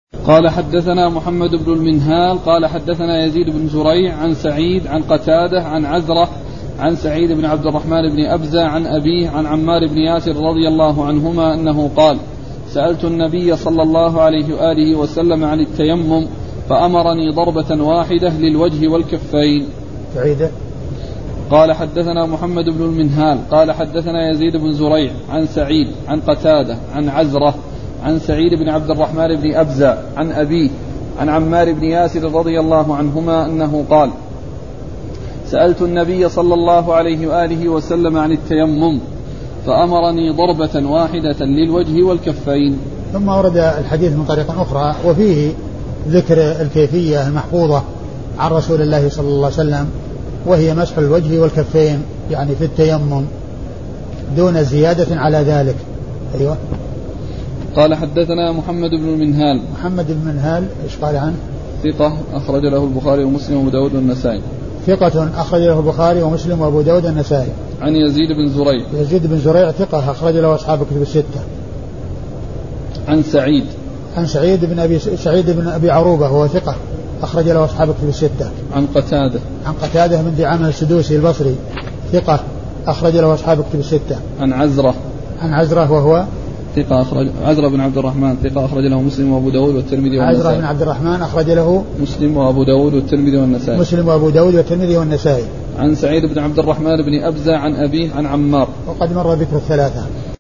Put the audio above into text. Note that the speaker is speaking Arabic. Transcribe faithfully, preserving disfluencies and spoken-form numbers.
قال حدثنا محمد بن المنهال قال حدثنا يزيد بن زريع عن سعيد عن قتادة عن عزرة عن سعيد بن عبد الرحمن بن أبزة عن أبيه عن عمار بن ياسر رضي الله عنهما أنه قال: سألت النبي صلى الله عليه وآله وسلم عن التيمم فأمرني ضربة واحدة للوجه والكفين. سعيد قال حدثنا محمد بن المنهال قال حدثنا يزيد بن زريع عن سعيد عن قتادة عن عزرة عن سعيد بن عبد الرحمن بن أبزة عن أبيه عن عمار بن ياسر رضي الله عنهما أنه قال: سألت النبي صلى الله عليه وآله وسلم عن التيمم فأمرني ضربة واحدة للوجه والكفين. ثم ورد الحديث من طريق أخرى وفيه ذكر الكيفية المحفوظة عن رسول الله صلى الله عليه وسلم، وهي مسح الوجه والكفين يعني في التيمم دون زيادة على ذلك. أيوة. قال حدثنا محمد بن المنهال. محمد بن المنهال إيش قال عنه؟ ثقة أخرج له البخاري ومسلم وأبو داود والنسائي. ثقة أخرج له البخاري ومسلم وأبو داود والنسائي. عن يزيد بن زريع. يزيد بن زريع ثقة أخرج له أصحاب الكتب الستة. عن سعيد. عن سعيد بن أبي سعيد بن أبي عروبة وهو ثقة أخرج له أصحاب الكتب الستة. عن قتادة. عن قتادة بن دعامة السدوسي البصري ثقة أخرج له أصحاب الكتب الستة. عن عزرة. عن عزرة وهو ثقة أخرج عزرة بن عبد الرحمن ثقة أخرج له مسلم وأبو داود والترمذي والنسائي. عزرة بن عبد الرحمن أخرج له مسلم وأبو داود والترمذي والنسائي. مسلم وأبو داود والترمذي والنسائي. عن سعيد بن عبد الرحمن بن أبزة عن أبيه عن عمار. وقد مر ذكر الثلاثة.